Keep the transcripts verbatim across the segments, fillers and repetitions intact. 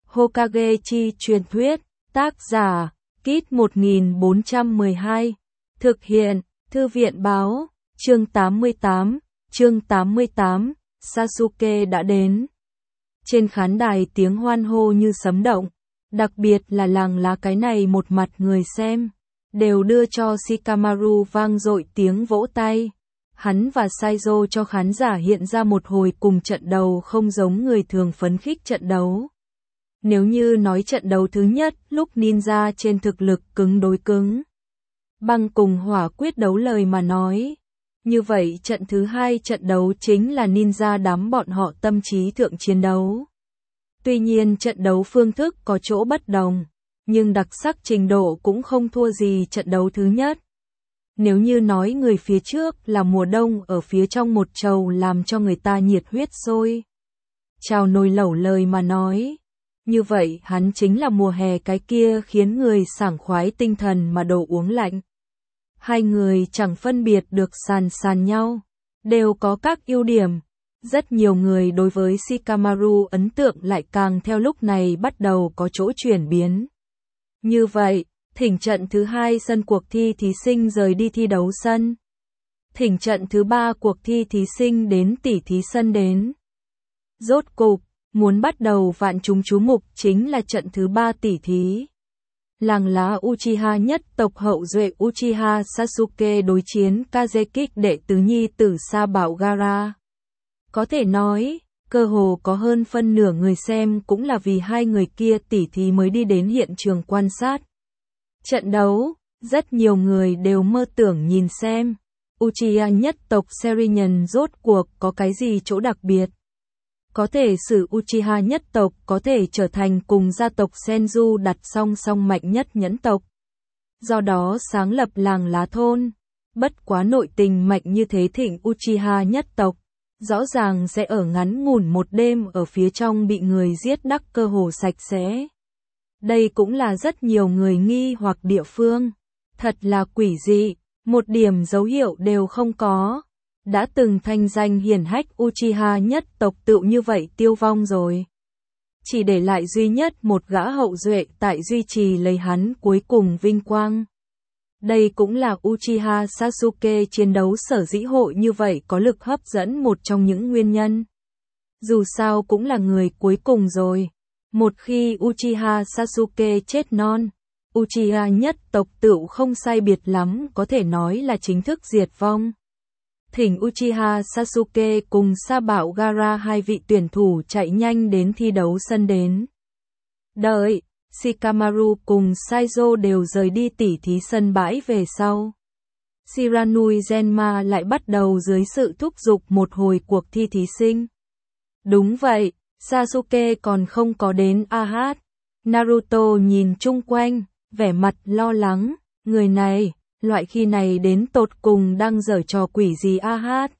Hokage chi truyền thuyết, tác giả, Kit một nghìn bốn trăm mười hai, thực hiện, Thư viện báo, chương tám mươi tám, chương tám mươi tám, Sasuke đã đến. Trên khán đài tiếng hoan hô như sấm động, đặc biệt là làng lá cái này một mặt người xem, đều đưa cho Shikamaru vang dội tiếng vỗ tay. Hắn và Saizo cho khán giả hiện ra một hồi cùng trận đấu không giống người thường phấn khích trận đấu. Nếu như nói trận đấu thứ nhất lúc ninja trên thực lực cứng đối cứng, băng cùng hỏa quyết đấu lời mà nói, như vậy trận thứ hai trận đấu chính là ninja đám bọn họ tâm trí thượng chiến đấu. Tuy nhiên trận đấu phương thức có chỗ bất đồng, nhưng đặc sắc trình độ cũng không thua gì trận đấu thứ nhất. Nếu như nói người phía trước là mùa đông ở phía trong một chầu làm cho người ta nhiệt huyết sôi trào nồi lẩu lời mà nói, như vậy hắn chính là mùa hè cái kia khiến người sảng khoái tinh thần mà đồ uống lạnh. Hai người chẳng phân biệt được sàn sàn nhau, đều có các ưu điểm. Rất nhiều người đối với Shikamaru ấn tượng lại càng theo lúc này bắt đầu có chỗ chuyển biến. Như vậy, thỉnh trận thứ hai sân cuộc thi thí sinh rời đi thi đấu sân. Thỉnh trận thứ ba cuộc thi thí sinh đến tỉ thí sân đến. Rốt cục, muốn bắt đầu vạn chúng chú mục chính là trận thứ ba tỉ thí. Làng lá Uchiha nhất tộc hậu duệ Uchiha Sasuke đối chiến Kazekage đệ tứ nhi tử Sa Bảo Gaara. Có thể nói, cơ hồ có hơn phân nửa người xem cũng là vì hai người kia tỉ thí mới đi đến hiện trường quan sát trận đấu. Rất nhiều người đều mơ tưởng nhìn xem Uchiha nhất tộc Sharingan rốt cuộc có cái gì chỗ đặc biệt, có thể sử Uchiha nhất tộc có thể trở thành cùng gia tộc Senju đặt song song mạnh nhất nhẫn tộc, do đó sáng lập làng lá thôn. Bất quá nội tình mạnh như thế thịnh Uchiha nhất tộc, rõ ràng sẽ ở ngắn ngủn một đêm ở phía trong bị người giết đắc cơ hồ sạch sẽ. Đây cũng là rất nhiều người nghi hoặc địa phương. Thật là quỷ dị, một điểm dấu hiệu đều không có. Đã từng thanh danh hiển hách Uchiha nhất tộc tựu như vậy tiêu vong rồi. Chỉ để lại duy nhất một gã hậu duệ tại duy trì lấy hắn cuối cùng vinh quang. Đây cũng là Uchiha Sasuke chiến đấu sở dĩ hội như vậy có lực hấp dẫn một trong những nguyên nhân. Dù sao cũng là người cuối cùng rồi. Một khi Uchiha Sasuke chết non, Uchiha nhất tộc tựu không sai biệt lắm có thể nói là chính thức diệt vong. Thỉnh Uchiha Sasuke cùng Sa Bảo Gaara hai vị tuyển thủ chạy nhanh đến thi đấu sân đến. Đợi, Shikamaru cùng Saizo đều rời đi tỉ thí sân bãi về sau. Shiranui Genma lại bắt đầu dưới sự thúc giục một hồi cuộc thi thí sinh. Đúng vậy, Sasuke còn không có đến a hát. Naruto nhìn chung quanh, vẻ mặt lo lắng, người này, loại khi này đến tột cùng đang giở trò quỷ gì a hát.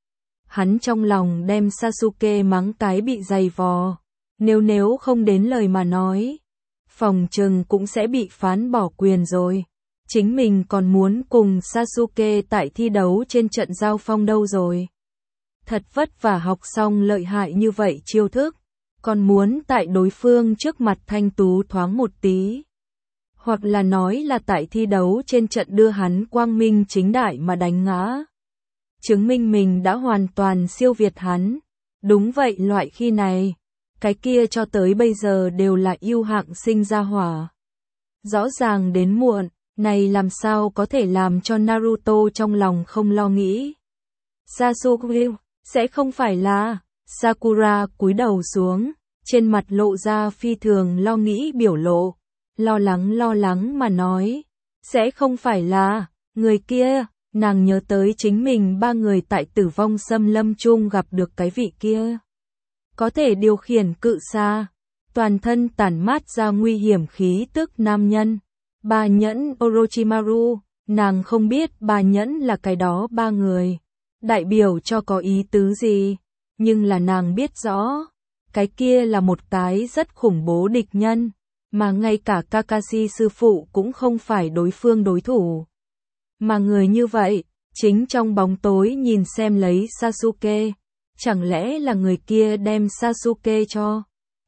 Hắn trong lòng đem Sasuke mắng cái bị dày vò, nếu nếu không đến lời mà nói, phòng trừng cũng sẽ bị phán bỏ quyền rồi. Chính mình còn muốn cùng Sasuke tại thi đấu trên trận giao phong đâu rồi. Thật vất vả học xong lợi hại như vậy chiêu thức, còn muốn tại đối phương trước mặt thanh tú thoáng một tí. Hoặc là nói là tại thi đấu trên trận đưa hắn quang minh chính đại mà đánh ngã. Chứng minh mình đã hoàn toàn siêu việt hắn. Đúng vậy, loại khi này, cái kia cho tới bây giờ đều là ưu hạng sinh ra hỏa. Rõ ràng đến muộn, này làm sao có thể làm cho Naruto trong lòng không lo nghĩ. Sasuke, sẽ không phải là... Sakura cúi đầu xuống, trên mặt lộ ra phi thường lo nghĩ biểu lộ, lo lắng lo lắng mà nói, sẽ không phải là, người kia, nàng nhớ tới chính mình ba người tại tử vong xâm lâm chung gặp được cái vị kia. Có thể điều khiển cự xa, toàn thân tản mát ra nguy hiểm khí tức nam nhân, ba nhẫn Orochimaru, nàng không biết ba nhẫn là cái đó ba người, đại biểu cho có ý tứ gì. Nhưng là nàng biết rõ, cái kia là một cái rất khủng bố địch nhân, mà ngay cả Kakashi sư phụ cũng không phải đối phương đối thủ. Mà người như vậy, chính trong bóng tối nhìn xem lấy Sasuke, chẳng lẽ là người kia đem Sasuke cho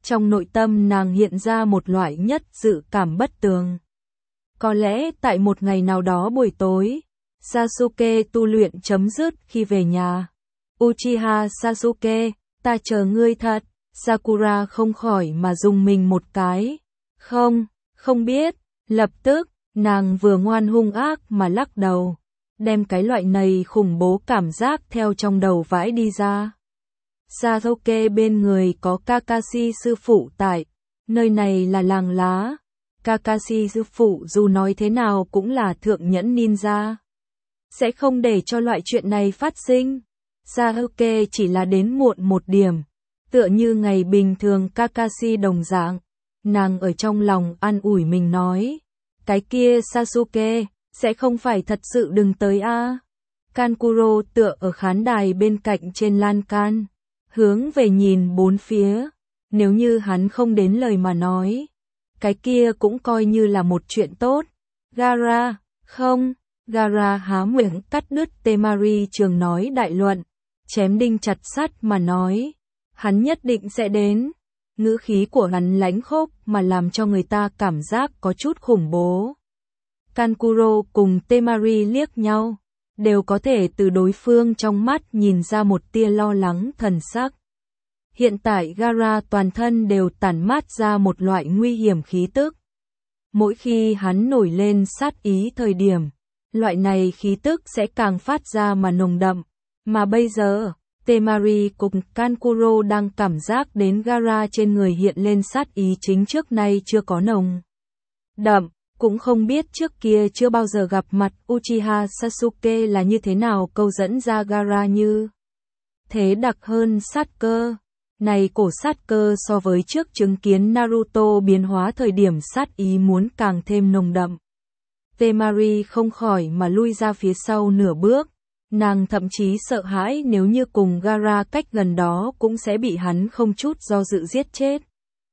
Trong nội tâm nàng hiện ra một loại nhất dự cảm bất tường. Có lẽ tại một ngày nào đó buổi tối, Sasuke tu luyện chấm dứt khi về nhà. Uchiha Sasuke, ta chờ ngươi thật. Sakura không khỏi mà rùng mình một cái. Không, không biết. Lập tức, nàng vừa ngoan hung ác mà lắc đầu, đem cái loại này khủng bố cảm giác theo trong đầu vãi đi ra. Sasuke bên người có Kakashi sư phụ tại, nơi này là làng lá. Kakashi sư phụ dù nói thế nào cũng là thượng nhẫn ninja, sẽ không để cho loại chuyện này phát sinh. Sasuke chỉ là đến muộn một điểm, tựa như ngày bình thường Kakashi đồng dạng. Nàng ở trong lòng an ủi mình nói, cái kia Sasuke, sẽ không phải thật sự đừng tới a. À. Kankuro tựa ở khán đài bên cạnh trên lan can, hướng về nhìn bốn phía, nếu như hắn không đến lời mà nói, cái kia cũng coi như là một chuyện tốt. Gaara, không, Gaara há miệng cắt đứt Temari trường nói đại luận, chém đinh chặt sắt mà nói, hắn nhất định sẽ đến. Ngữ khí của hắn lãnh khốc mà làm cho người ta cảm giác có chút khủng bố. Kankuro cùng Temari liếc nhau, đều có thể từ đối phương trong mắt nhìn ra một tia lo lắng thần sắc. Hiện tại Gaara toàn thân đều tản mát ra một loại nguy hiểm khí tức. Mỗi khi hắn nổi lên sát ý thời điểm, loại này khí tức sẽ càng phát ra mà nồng đậm. Mà bây giờ, Temari cùng Kankuro đang cảm giác đến Gaara trên người hiện lên sát ý chính trước nay chưa có nồng đậm, cũng không biết trước kia chưa bao giờ gặp mặt Uchiha Sasuke là như thế nào câu dẫn ra Gaara như thế đặc hơn sát cơ. Này cổ sát cơ so với trước chứng kiến Naruto biến hóa thời điểm sát ý muốn càng thêm nồng đậm. Temari không khỏi mà lui ra phía sau nửa bước. Nàng thậm chí sợ hãi nếu như cùng Gaara cách gần đó cũng sẽ bị hắn không chút do dự giết chết.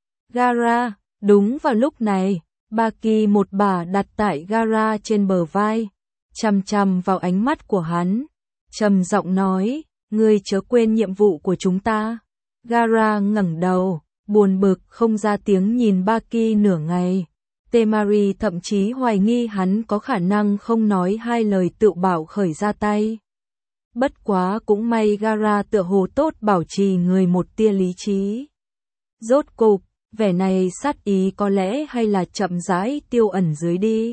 Gaara, đúng vào lúc này, Baki một bà đặt tại Gaara trên bờ vai, chằm chằm vào ánh mắt của hắn, trầm giọng nói, ngươi chớ quên nhiệm vụ của chúng ta. Gaara ngẩng đầu, buồn bực không ra tiếng nhìn Baki nửa ngày. Temari thậm chí hoài nghi hắn có khả năng không nói hai lời tự bảo khởi ra tay. Bất quá cũng may Gaara tựa hồ tốt bảo trì người một tia lý trí. Rốt cục, vẻ này sát ý có lẽ hay là chậm rãi tiêu ẩn dưới đi.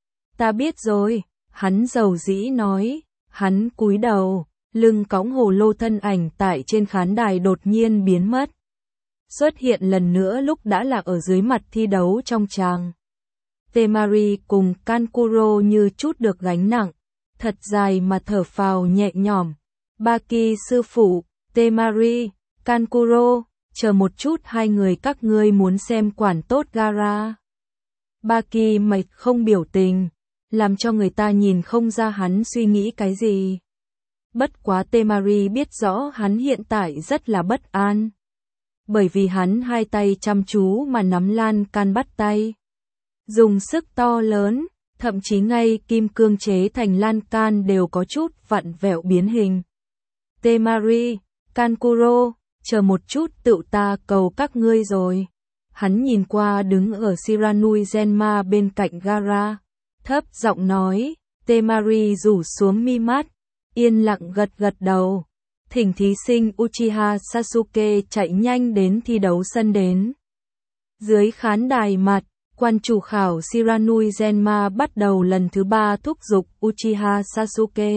Ta biết rồi, hắn dầu dĩ nói, hắn cúi đầu, lưng cõng hồ lô thân ảnh tại trên khán đài đột nhiên biến mất. Xuất hiện lần nữa lúc đã là ở dưới mặt thi đấu trong tràng. Temari cùng Kankuro như chút được gánh nặng, thật dài mà thở phào nhẹ nhõm. Baki sư phụ, Temari, Kankuro, chờ một chút hai người các ngươi muốn xem quản tốt Gaara. Baki mệt không biểu tình, làm cho người ta nhìn không ra hắn suy nghĩ cái gì. Bất quá Temari biết rõ hắn hiện tại rất là bất an. Bởi vì hắn hai tay chăm chú mà nắm lan can bắt tay. Dùng sức to lớn, thậm chí ngay kim cương chế thành lan can đều có chút vặn vẹo biến hình. Temari, Kankuro, chờ một chút tựu ta cầu các ngươi rồi. Hắn nhìn qua đứng ở Shiranui Zenma bên cạnh Gaara, thấp giọng nói, Temari rủ xuống mi mắt, yên lặng gật gật đầu. Thỉnh thí sinh Uchiha Sasuke chạy nhanh đến thi đấu sân đến. Dưới khán đài mặt, quan chủ khảo Shiranui Zenma bắt đầu lần thứ ba thúc giục Uchiha Sasuke.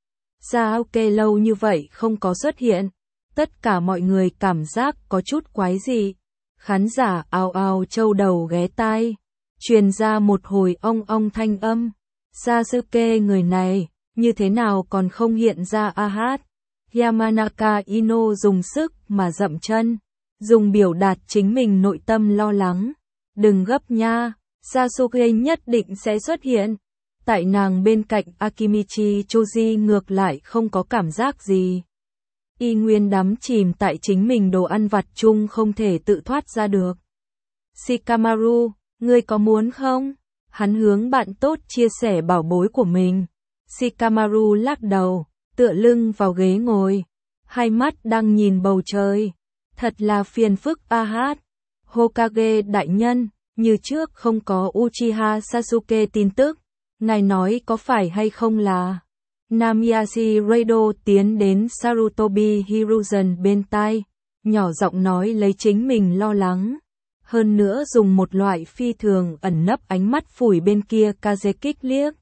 Sasuke lâu như vậy không có xuất hiện, tất cả mọi người cảm giác có chút quái dị. Khán giả ào ào châu đầu ghé tai, truyền ra một hồi ong ong thanh âm. Sasuke người này, như thế nào còn không hiện ra a hát. Yamanaka Ino dùng sức mà dậm chân, dùng biểu đạt chính mình nội tâm lo lắng. Đừng gấp nha, Sasuke nhất định sẽ xuất hiện. Tại nàng bên cạnh Akimichi Choji ngược lại không có cảm giác gì. Y nguyên đắm chìm tại chính mình đồ ăn vặt chung không thể tự thoát ra được. Shikamaru, ngươi có muốn không? Hắn hướng bạn tốt chia sẻ bảo bối của mình. Shikamaru lắc đầu, tựa lưng vào ghế ngồi, hai mắt đang nhìn bầu trời. Thật là phiền phức a hát. Hokage đại nhân, như trước không có Uchiha Sasuke tin tức, ngài nói có phải hay không là... Namiyashi Raido tiến đến Sarutobi Hiruzen bên tai, nhỏ giọng nói lấy chính mình lo lắng. Hơn nữa dùng một loại phi thường ẩn nấp ánh mắt phủi bên kia Kazekik liếc.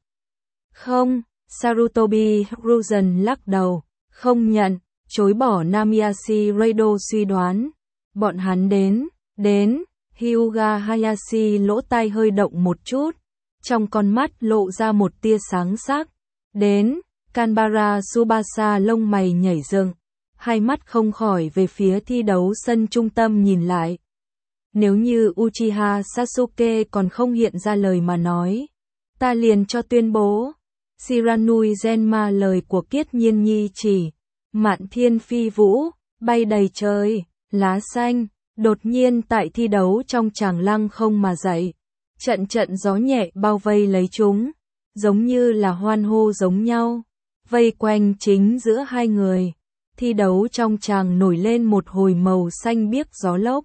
Không, Sarutobi Hiruzen lắc đầu, không nhận, chối bỏ Namiyashi Raido suy đoán. Bọn hắn đến, đến, Hyuga Hayashi lỗ tai hơi động một chút, trong con mắt lộ ra một tia sáng sắc. Đến, Kanbara Tsubasa lông mày nhảy dựng, hai mắt không khỏi về phía thi đấu sân trung tâm nhìn lại. Nếu như Uchiha Sasuke còn không hiện ra lời mà nói, ta liền cho tuyên bố. Shiranui Zenma lời của Kiết Nhiên Nhi chỉ, mạn thiên phi vũ, bay đầy trời, lá xanh, đột nhiên tại thi đấu trong tràng lăng không mà dậy. Trận trận gió nhẹ bao vây lấy chúng, giống như là hoan hô giống nhau, vây quanh chính giữa hai người. Thi đấu trong tràng nổi lên một hồi màu xanh biếc gió lốc,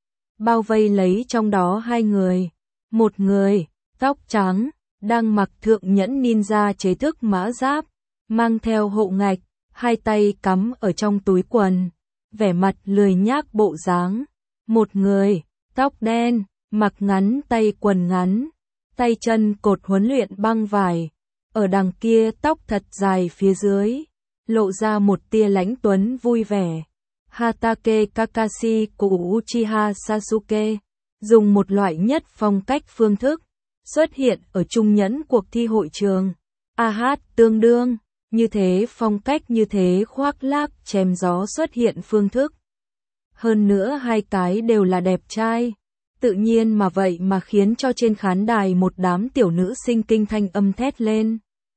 bao vây lấy trong đó hai người. Một người, tóc trắng, đang mặc thượng nhẫn ninja chế thức mã giáp, mang theo hộ ngạch, hai tay cắm ở trong túi quần, vẻ mặt lười nhác bộ dáng. Một người, tóc đen, mặc ngắn tay quần ngắn, tay chân cột huấn luyện băng vải, ở đằng kia tóc thật dài phía dưới, lộ ra một tia lãnh tuấn vui vẻ. Hatake Kakashi của Uchiha Sasuke, dùng một loại nhất phong cách phương thức, xuất hiện ở trung nhẫn cuộc thi hội trường. A hát tương đương, như thế phong cách như thế khoác lác chém gió xuất hiện phương thức. Hơn nữa hai cái đều là đẹp trai, tự nhiên mà vậy mà khiến cho trên khán đài một đám tiểu nữ sinh kinh thanh âm thét lên.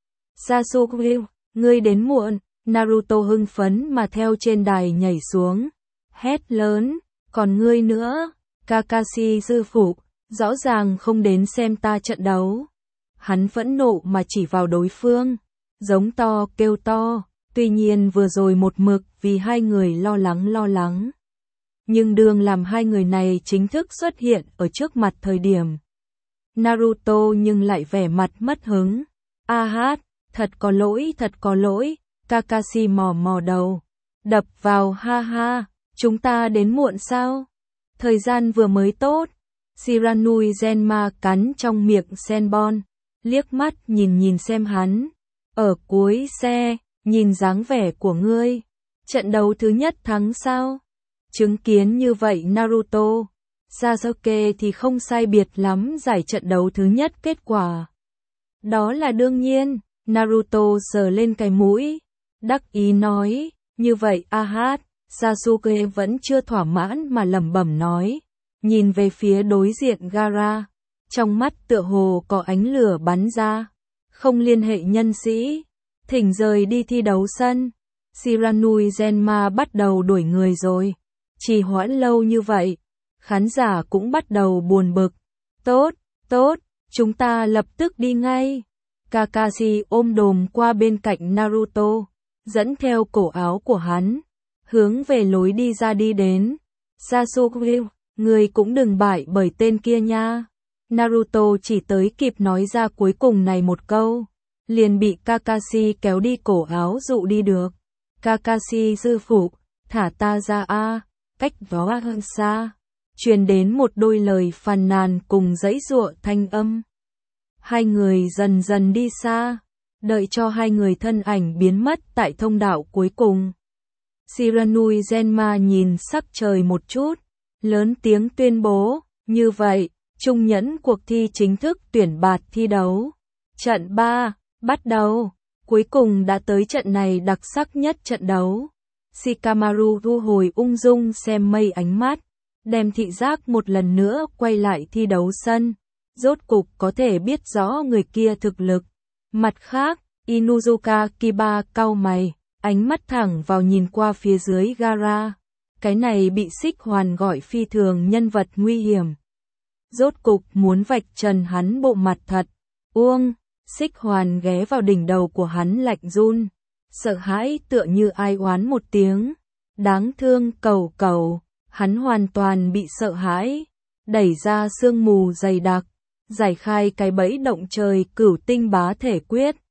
Sasuke, ngươi đến muộn. Naruto hưng phấn mà theo trên đài nhảy xuống, hét lớn, còn ngươi nữa, Kakashi sư phụ, rõ ràng không đến xem ta trận đấu. Hắn phẫn nộ mà chỉ vào đối phương, giống to kêu to, tuy nhiên vừa rồi một mực vì hai người lo lắng lo lắng. Nhưng đương làm hai người này chính thức xuất hiện ở trước mặt thời điểm. Naruto nhưng lại vẻ mặt mất hứng, a hát, thật có lỗi thật có lỗi. Kakashi mò mò đầu, đập vào ha ha, chúng ta đến muộn sao? Thời gian vừa mới tốt. Shiranui Zenma cắn trong miệng Senbon, liếc mắt nhìn nhìn xem hắn. Ở cuối xe, nhìn dáng vẻ của ngươi, trận đấu thứ nhất thắng sao? Chứng kiến như vậy Naruto, Sasuke thì không sai biệt lắm giải trận đấu thứ nhất kết quả. Đó là đương nhiên, Naruto sờ lên cái mũi. Đắc ý nói, như vậy a hát, Sasuke vẫn chưa thỏa mãn mà lẩm bẩm nói, nhìn về phía đối diện Gaara, trong mắt tựa hồ có ánh lửa bắn ra, không liên hệ nhân sĩ, thỉnh rời đi thi đấu sân. Shiranui Zenma bắt đầu đuổi người rồi, trì hoãn lâu như vậy, khán giả cũng bắt đầu buồn bực. Tốt, tốt, chúng ta lập tức đi ngay. Kakashi ôm đồm qua bên cạnh Naruto, dẫn theo cổ áo của hắn, hướng về lối đi ra đi đến. Sasuke, người cũng đừng bại bởi tên kia nha. Naruto chỉ tới kịp nói ra cuối cùng này một câu, liền bị Kakashi kéo đi cổ áo dụ đi được. Kakashi sư phụ, thả ta ra a. Cách đó hơn xa, truyền đến một đôi lời phàn nàn cùng giãy giụa thanh âm. Hai người dần dần đi xa, đợi cho hai người thân ảnh biến mất tại thông đạo cuối cùng. Shiranui Zenma nhìn sắc trời một chút, lớn tiếng tuyên bố, như vậy, trung nhẫn cuộc thi chính thức tuyển bạt thi đấu. Trận ba, bắt đầu, cuối cùng đã tới trận này đặc sắc nhất trận đấu. Shikamaru thu hồi ung dung xem mây ánh mắt, đem thị giác một lần nữa quay lại thi đấu sân, rốt cục có thể biết rõ người kia thực lực. Mặt khác, Inuzuka Kiba cau mày, ánh mắt thẳng vào nhìn qua phía dưới Gaara. Cái này bị Xích Hoàn gọi phi thường nhân vật nguy hiểm. Rốt cục muốn vạch trần hắn bộ mặt thật. Uông, Xích Hoàn ghé vào đỉnh đầu của hắn lạnh run, sợ hãi tựa như ai oán một tiếng. Đáng thương cầu cầu, hắn hoàn toàn bị sợ hãi. đẩy ra sương mù dày đặc, giải khai cái bẫy động trời cửu tinh bá thể quyết,